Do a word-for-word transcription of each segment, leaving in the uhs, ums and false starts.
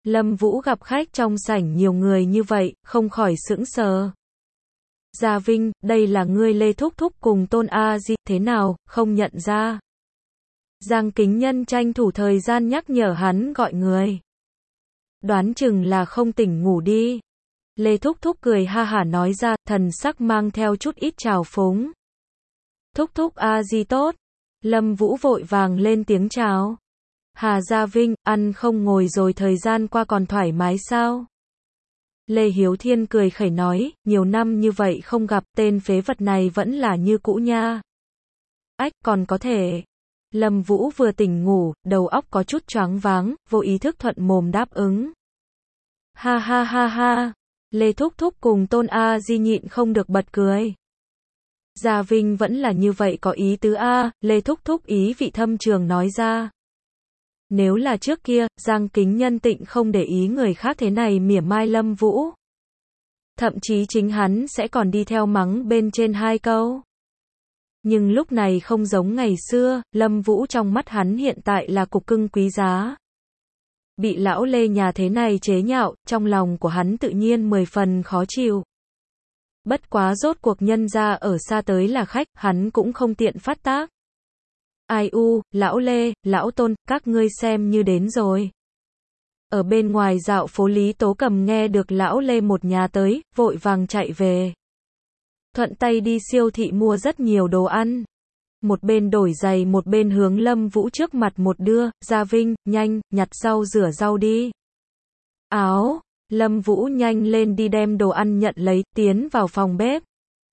Lâm Vũ gặp khách trong sảnh nhiều người như vậy, không khỏi sững sờ. Gia Vinh, đây là ngươi Lê Thúc Thúc cùng Tôn A Di, thế nào, không nhận ra. Giang Kính Nhân tranh thủ thời gian nhắc nhở hắn gọi người. Đoán chừng là không tỉnh ngủ đi. Lê Thúc Thúc cười ha hả nói ra, thần sắc mang theo chút ít trào phúng. Thúc Thúc A Di tốt. Lâm Vũ vội vàng lên tiếng chào. Hà Gia Vinh, ăn không ngồi rồi thời gian qua còn thoải mái sao? Lê Hiếu Thiên cười khẩy nói, nhiều năm như vậy không gặp, tên phế vật này vẫn là như cũ nha. Ách, còn có thể. Lâm Vũ vừa tỉnh ngủ, đầu óc có chút choáng váng, vô ý thức thuận mồm đáp ứng. Ha ha ha ha. Lê Thúc Thúc cùng Tôn A Di nhịn không được bật cười. Gia Vinh vẫn là như vậy có ý tứ a, Lê Thúc Thúc ý vị thâm trường nói ra. Nếu là trước kia, Giang Kính Nhân tịnh không để ý người khác thế này mỉa mai Lâm Vũ. Thậm chí chính hắn sẽ còn đi theo mắng bên trên hai câu. Nhưng lúc này không giống ngày xưa, Lâm Vũ trong mắt hắn hiện tại là cục cưng quý giá. Bị lão Lê nhà thế này chế nhạo, trong lòng của hắn tự nhiên mười phần khó chịu. Bất quá rốt cuộc nhân ra ở xa tới là khách, hắn cũng không tiện phát tác. Ai u, lão Lê, lão Tôn, các ngươi xem như đến rồi. Ở bên ngoài dạo phố Lý Tố Cầm nghe được lão Lê một nhà tới, vội vàng chạy về. Thuận tay đi siêu thị mua rất nhiều đồ ăn. Một bên đổi giày một bên hướng Lâm Vũ trước mặt một đưa, Gia Vinh, nhanh, nhặt rau rửa rau đi. Áo, Lâm Vũ nhanh lên đi đem đồ ăn nhận lấy, tiến vào phòng bếp.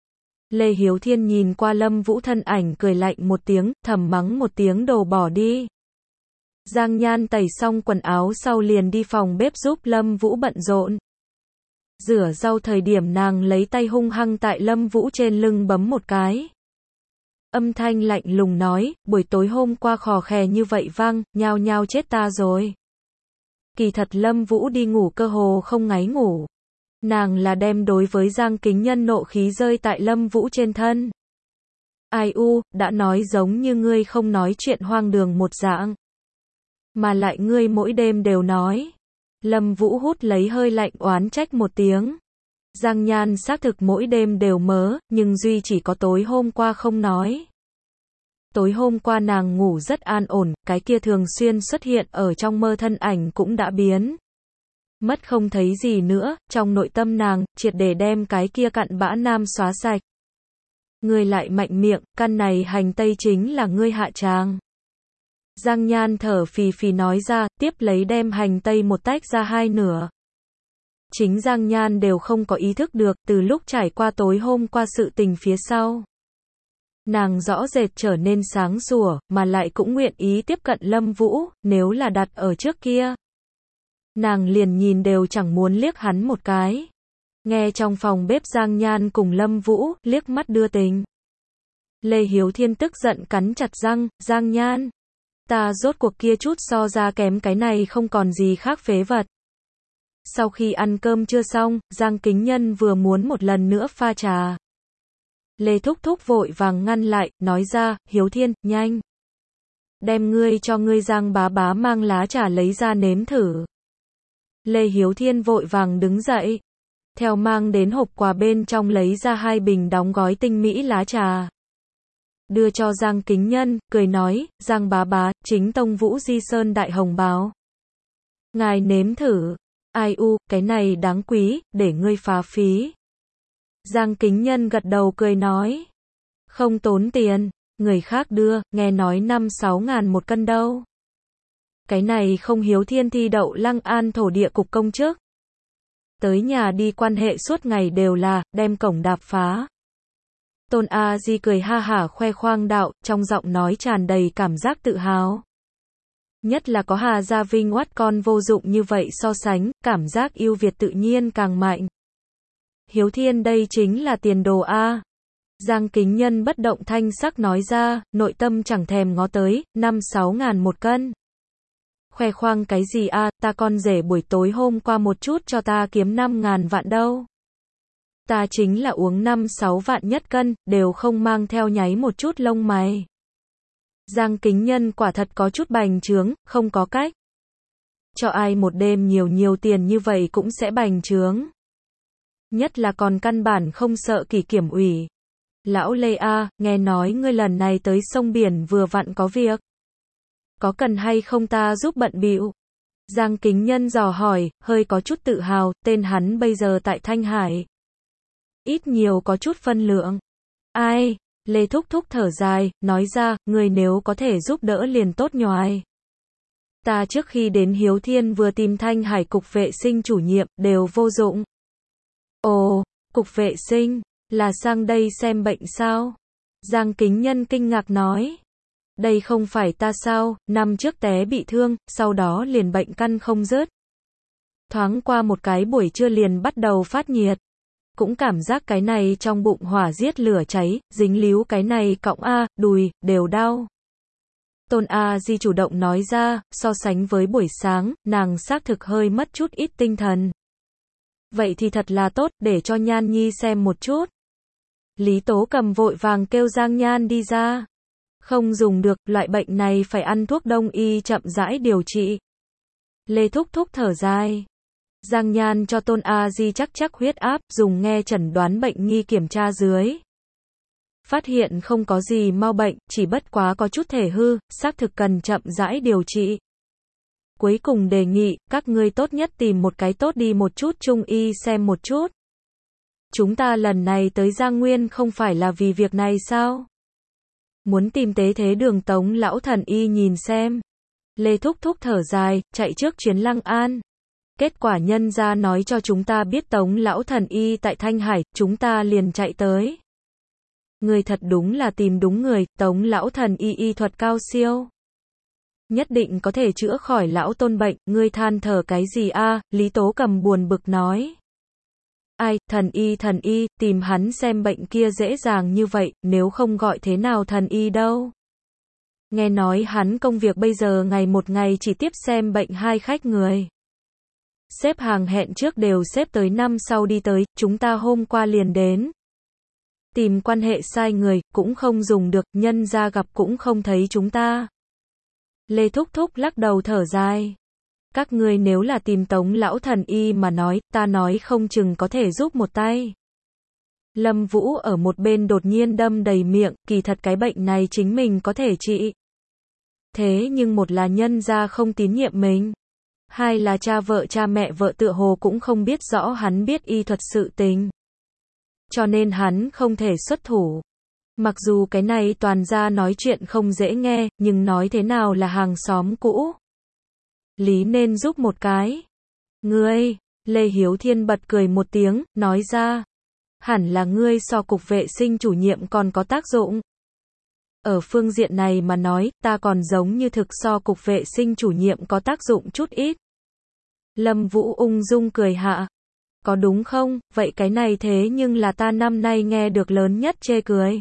Lê Hiếu Thiên nhìn qua Lâm Vũ thân ảnh cười lạnh một tiếng, thầm mắng một tiếng đồ bỏ đi. Giang Nhan tẩy xong quần áo sau liền đi phòng bếp giúp Lâm Vũ bận rộn. Rửa rau thời điểm nàng lấy tay hung hăng tại Lâm Vũ trên lưng bấm một cái. Âm thanh lạnh lùng nói, buổi tối hôm qua khò khè như vậy vang, nhao nhao chết ta rồi. Kỳ thật Lâm Vũ đi ngủ cơ hồ không ngáy ngủ. Nàng là đem đối với Giang Kính Nhân nộ khí rơi tại Lâm Vũ trên thân. Ai u, đã nói giống như ngươi không nói chuyện hoang đường một dạng. Mà lại ngươi mỗi đêm đều nói. Lâm Vũ hút lấy hơi lạnh oán trách một tiếng. Giang Nhan xác thực mỗi đêm đều mớ, nhưng duy chỉ có tối hôm qua không nói. Tối hôm qua nàng ngủ rất an ổn, cái kia thường xuyên xuất hiện ở trong mơ thân ảnh cũng đã biến. Mất không thấy gì nữa, trong nội tâm nàng, triệt để đem cái kia cặn bã nam xóa sạch. Ngươi lại mạnh miệng, căn này hành tây chính là ngươi hạ tràng. Giang Nhan thở phì phì nói ra, tiếp lấy đem hành tây một tách ra hai nửa. Chính Giang Nhan đều không có ý thức được, từ lúc trải qua tối hôm qua sự tình phía sau. Nàng rõ rệt trở nên sáng sủa, mà lại cũng nguyện ý tiếp cận Lâm Vũ, nếu là đặt ở trước kia. Nàng liền nhìn đều chẳng muốn liếc hắn một cái. Nghe trong phòng bếp Giang Nhan cùng Lâm Vũ, liếc mắt đưa tình. Lê Hiếu Thiên tức giận cắn chặt răng, Giang Nhan. Ta rốt cuộc kia chút so ra kém cái này không còn gì khác phế vật. Sau khi ăn cơm chưa xong, Giang Kính Nhân vừa muốn một lần nữa pha trà. Lê Thúc Thúc vội vàng ngăn lại, nói ra, Hiếu Thiên, nhanh. Đem ngươi cho ngươi Giang bá bá mang lá trà lấy ra nếm thử. Lê Hiếu Thiên vội vàng đứng dậy. Theo mang đến hộp quà bên trong lấy ra hai bình đóng gói tinh mỹ lá trà. Đưa cho Giang Kính Nhân, cười nói, Giang bá bá, chính tông Vũ Di Sơn đại hồng báo. Ngài nếm thử. Ai u, cái này đáng quý, để ngươi phá phí. Giang Kính Nhân gật đầu cười nói. Không tốn tiền, người khác đưa, nghe nói năm sáu ngàn một cân đâu. Cái này không Hiếu Thiên thi đậu Lăng An thổ địa cục công chức. Tới nhà đi quan hệ suốt ngày đều là, đem cổng đạp phá. Tôn A Di cười ha hả khoe khoang đạo, trong giọng nói tràn đầy cảm giác tự hào. Nhất là có Hà Gia Vinh oát con vô dụng như vậy so sánh, cảm giác yêu Việt tự nhiên càng mạnh. Hiếu Thiên đây chính là tiền đồ A. Giang Kính Nhân bất động thanh sắc nói ra, nội tâm chẳng thèm ngó tới, năm sáu ngàn một cân. Khoe khoang cái gì A, ta con rể buổi tối hôm qua một chút cho ta kiếm năm ngàn vạn đâu. Ta chính là uống năm sáu vạn nhất cân, đều không mang theo nháy một chút lông mày. Giang Kính Nhân quả thật có chút bành trướng, không có cách. Cho ai một đêm nhiều nhiều tiền như vậy cũng sẽ bành trướng. Nhất là còn căn bản không sợ kỷ kiểm ủy. Lão Lê a, nghe nói ngươi lần này tới sông biển vừa vặn có việc. Có cần hay không ta giúp bận bịu? Giang Kính Nhân dò hỏi, hơi có chút tự hào, tên hắn bây giờ tại Thanh Hải. Ít nhiều có chút phân lượng. Ai? Lê Thúc Thúc thở dài, nói ra, người nếu có thể giúp đỡ liền tốt nhoài. Ta trước khi đến Hiếu Thiên vừa tìm Thanh Hải cục vệ sinh chủ nhiệm, đều vô dụng. Ồ, cục vệ sinh, là sang đây xem bệnh sao? Giang Kính Nhân kinh ngạc nói. Đây không phải ta sao, năm trước té bị thương, sau đó liền bệnh căn không dứt. Thoáng qua một cái buổi trưa liền bắt đầu phát nhiệt. Cũng cảm giác cái này trong bụng hỏa giết lửa cháy, dính líu cái này cọng A, đùi, đều đau. Tôn A Di chủ động nói ra, so sánh với buổi sáng, nàng xác thực hơi mất chút ít tinh thần. Vậy thì thật là tốt, để cho Nhan Nhi xem một chút. Lý Tố Cầm vội vàng kêu Giang Nhan đi ra. Không dùng được, loại bệnh này phải ăn thuốc đông y chậm rãi điều trị. Lê Thúc Thúc thở dài. Giang Nhan cho Tôn A Di chắc chắc huyết áp, dùng nghe chẩn đoán bệnh nghi kiểm tra dưới. Phát hiện không có gì mau bệnh, chỉ bất quá có chút thể hư, xác thực cần chậm rãi điều trị. Cuối cùng đề nghị, các ngươi tốt nhất tìm một cái tốt đi một chút trung y xem một chút. Chúng ta lần này tới Giang Nguyên không phải là vì việc này sao? Muốn tìm tế thế đường Tống lão thần y nhìn xem. Lê Thúc Thúc thở dài, chạy trước chuyến Lăng An. Kết quả nhân ra nói cho chúng ta biết Tống lão thần y tại Thanh Hải, chúng ta liền chạy tới. Người thật đúng là tìm đúng người, Tống lão thần y y thuật cao siêu. Nhất định có thể chữa khỏi lão Tôn bệnh, ngươi than thở cái gì a? Lý Tố Cầm buồn bực nói. Ai, thần y thần y, tìm hắn xem bệnh kia dễ dàng như vậy, nếu không gọi thế nào thần y đâu. Nghe nói hắn công việc bây giờ ngày một ngày chỉ tiếp xem bệnh hai khách người. Xếp hàng hẹn trước đều xếp tới năm sau đi tới, chúng ta hôm qua liền đến. Tìm quan hệ sai người, cũng không dùng được, nhân ra gặp cũng không thấy chúng ta. Lê Thúc Thúc lắc đầu thở dài. Các ngươi nếu là tìm Tống lão thần y mà nói, ta nói không chừng có thể giúp một tay. Lâm Vũ ở một bên đột nhiên đâm đầy miệng, kỳ thật cái bệnh này chính mình có thể trị. Thế nhưng một là nhân gia không tín nhiệm mình. Hai là cha vợ cha mẹ vợ tựa hồ cũng không biết rõ hắn biết y thuật sự tình. Cho nên hắn không thể xuất thủ. Mặc dù cái này toàn ra nói chuyện không dễ nghe, nhưng nói thế nào là hàng xóm cũ. Lý nên giúp một cái. Ngươi, Lê Hiếu Thiên bật cười một tiếng, nói ra. Hẳn là ngươi so cục vệ sinh chủ nhiệm còn có tác dụng. Ở phương diện này mà nói, ta còn giống như thực so cục vệ sinh chủ nhiệm có tác dụng chút ít. Lâm Vũ ung dung cười hạ. Có đúng không, vậy cái này thế nhưng là ta năm nay nghe được lớn nhất chê cười.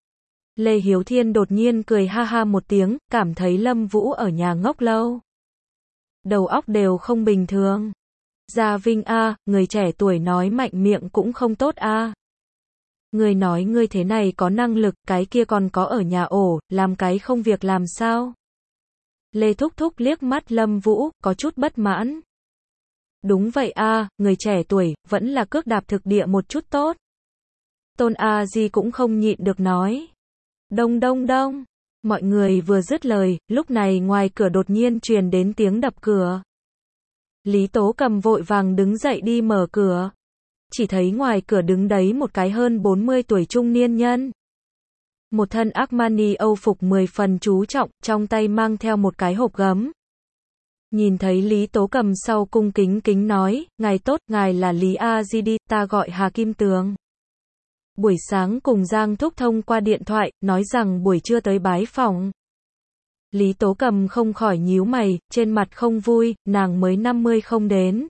Lê Hiếu Thiên đột nhiên cười ha ha một tiếng, cảm thấy Lâm Vũ ở nhà ngốc lâu. Đầu óc đều không bình thường. Gia Vinh a, người trẻ tuổi nói mạnh miệng cũng không tốt a. Người nói ngươi thế này có năng lực, cái kia còn có ở nhà ổ, làm cái không việc làm sao? Lê Thúc Thúc liếc mắt Lâm Vũ, có chút bất mãn. Đúng vậy a, người trẻ tuổi, vẫn là cước đạp thực địa một chút tốt. Tôn A Di cũng không nhịn được nói. Đông đông đông. Mọi người vừa dứt lời, lúc này ngoài cửa đột nhiên truyền đến tiếng đập cửa. Lý Tố Cầm vội vàng đứng dậy đi mở cửa. Chỉ thấy ngoài cửa đứng đấy một cái hơn bốn mươi tuổi trung niên nhân. Một thân Armani Âu phục mười phần chú trọng, trong tay mang theo một cái hộp gấm. Nhìn thấy Lý Tố Cầm sau cung kính kính nói, ngài tốt, ngài là Lý A Di đi, ta gọi Hà Kim Tường. Buổi sáng cùng Giang Thúc thông qua điện thoại, nói rằng buổi trưa tới bái phỏng. Lý Tố Cầm không khỏi nhíu mày, trên mặt không vui, nàng mới năm mươi không đến.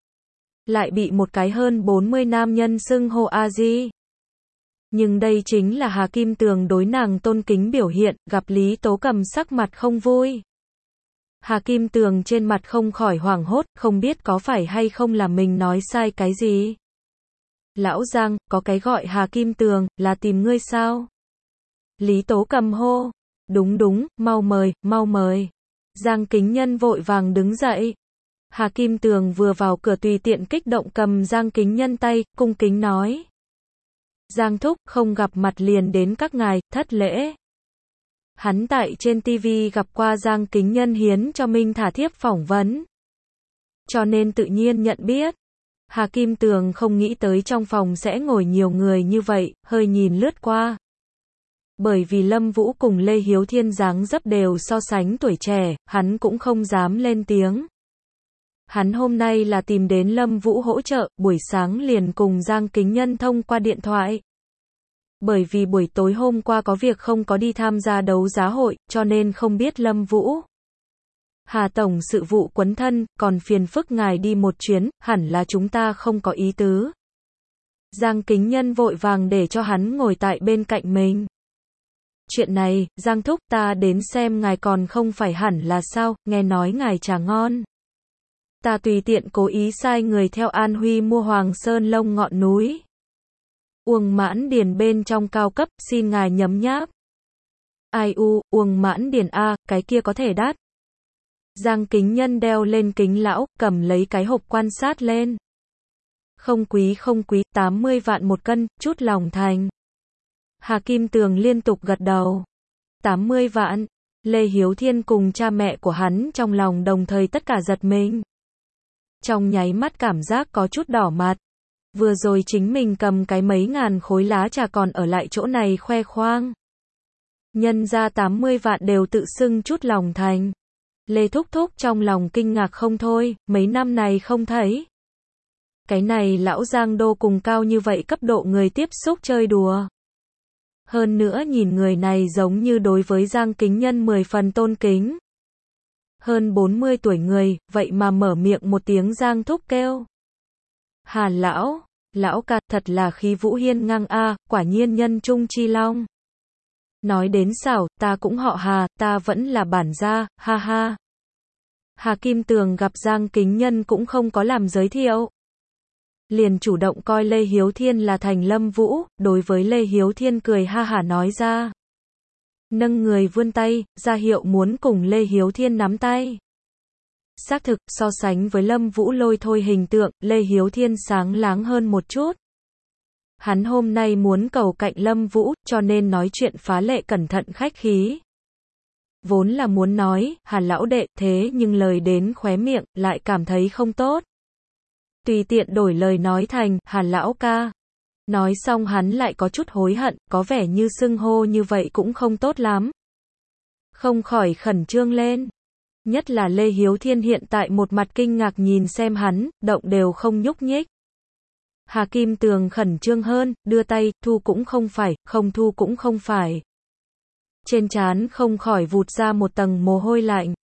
Lại bị một cái hơn bốn mươi nam nhân xưng hô A Di. Nhưng đây chính là Hà Kim Tường đối nàng tôn kính biểu hiện, gặp Lý Tố Cầm sắc mặt không vui. Hà Kim Tường trên mặt không khỏi hoảng hốt, không biết có phải hay không là mình nói sai cái gì. Lão Giang, có cái gọi Hà Kim Tường, là tìm ngươi sao? Lý Tố Cầm hô. Đúng đúng, mau mời, mau mời. Giang Kính Nhân vội vàng đứng dậy. Hà Kim Tường vừa vào cửa tùy tiện kích động cầm Giang Kính Nhân tay, cung kính nói. Giang thúc, không gặp mặt liền đến các ngài, thất lễ. Hắn tại trên ti vi gặp qua Giang Kính Nhân hiến cho Minh Thả thiếp phỏng vấn, cho nên tự nhiên nhận biết. Hà Kim Tường không nghĩ tới trong phòng sẽ ngồi nhiều người như vậy, hơi nhìn lướt qua. Bởi vì Lâm Vũ cùng Lê Hiếu Thiên dáng dấp đều so sánh tuổi trẻ, hắn cũng không dám lên tiếng. Hắn hôm nay là tìm đến Lâm Vũ hỗ trợ, buổi sáng liền cùng Giang Kính Nhân thông qua điện thoại. Bởi vì buổi tối hôm qua có việc không có đi tham gia đấu giá hội, cho nên không biết Lâm Vũ. Hà Tổng sự vụ quấn thân, còn phiền phức ngài đi một chuyến, hẳn là chúng ta không có ý tứ. Giang Kính Nhân vội vàng để cho hắn ngồi tại bên cạnh mình. Chuyện này, Giang thúc, ta đến xem ngài còn không phải hẳn là sao, nghe nói ngài trà ngon. Ta tùy tiện cố ý sai người theo An Huy mua Hoàng Sơn Lông ngọn núi. Uông Mãn Điền bên trong cao cấp, xin ngài nhấm nháp. Ai u, Uông Mãn Điền a, cái kia có thể đắt. Giang Kính Nhân đeo lên kính lão, cầm lấy cái hộp quan sát lên. Không quý không quý, tám mươi vạn một cân, chút lòng thành. Hà Kim Tường liên tục gật đầu. tám mươi vạn. Lê Hiếu Thiên cùng cha mẹ của hắn trong lòng đồng thời tất cả giật mình. Trong nháy mắt cảm giác có chút đỏ mặt. Vừa rồi chính mình cầm cái mấy ngàn khối lá trà còn ở lại chỗ này khoe khoang. Nhân ra tám mươi vạn đều tự xưng chút lòng thành. Lê Thúc Thúc trong lòng kinh ngạc không thôi, mấy năm này không thấy. Cái này lão Giang Đô cùng cao như vậy cấp độ người tiếp xúc chơi đùa. Hơn nữa nhìn người này giống như đối với Giang Kính Nhân mười phần tôn kính. Hơn bốn mươi tuổi người, vậy mà mở miệng một tiếng Giang Thúc kêu. Hà lão, lão ca, thật là khí vũ hiên ngang a, quả nhiên nhân trung chi long. Nói đến xảo, ta cũng họ Hà, ta vẫn là bản gia, ha ha. Hà Kim Tường gặp Giang Kính Nhân cũng không có làm giới thiệu. Liền chủ động coi Lê Hiếu Thiên là thành Lâm Vũ, đối với Lê Hiếu Thiên cười ha hả nói ra. Nâng người vươn tay, ra hiệu muốn cùng Lê Hiếu Thiên nắm tay. Xác thực, so sánh với Lâm Vũ lôi thôi hình tượng, Lê Hiếu Thiên sáng láng hơn một chút. Hắn hôm nay muốn cầu cạnh Lâm Vũ, cho nên nói chuyện phá lệ cẩn thận khách khí. Vốn là muốn nói, Hà lão đệ, thế nhưng lời đến khóe miệng, lại cảm thấy không tốt. Tùy tiện đổi lời nói thành, Hà lão ca. Nói xong hắn lại có chút hối hận, có vẻ như xưng hô như vậy cũng không tốt lắm. Không khỏi khẩn trương lên. Nhất là Lê Hiếu Thiên hiện tại một mặt kinh ngạc nhìn xem hắn, động đều không nhúc nhích. Hà Kim Tường khẩn trương hơn, đưa tay, thu cũng không phải, không thu cũng không phải. Trên trán không khỏi vụt ra một tầng mồ hôi lạnh.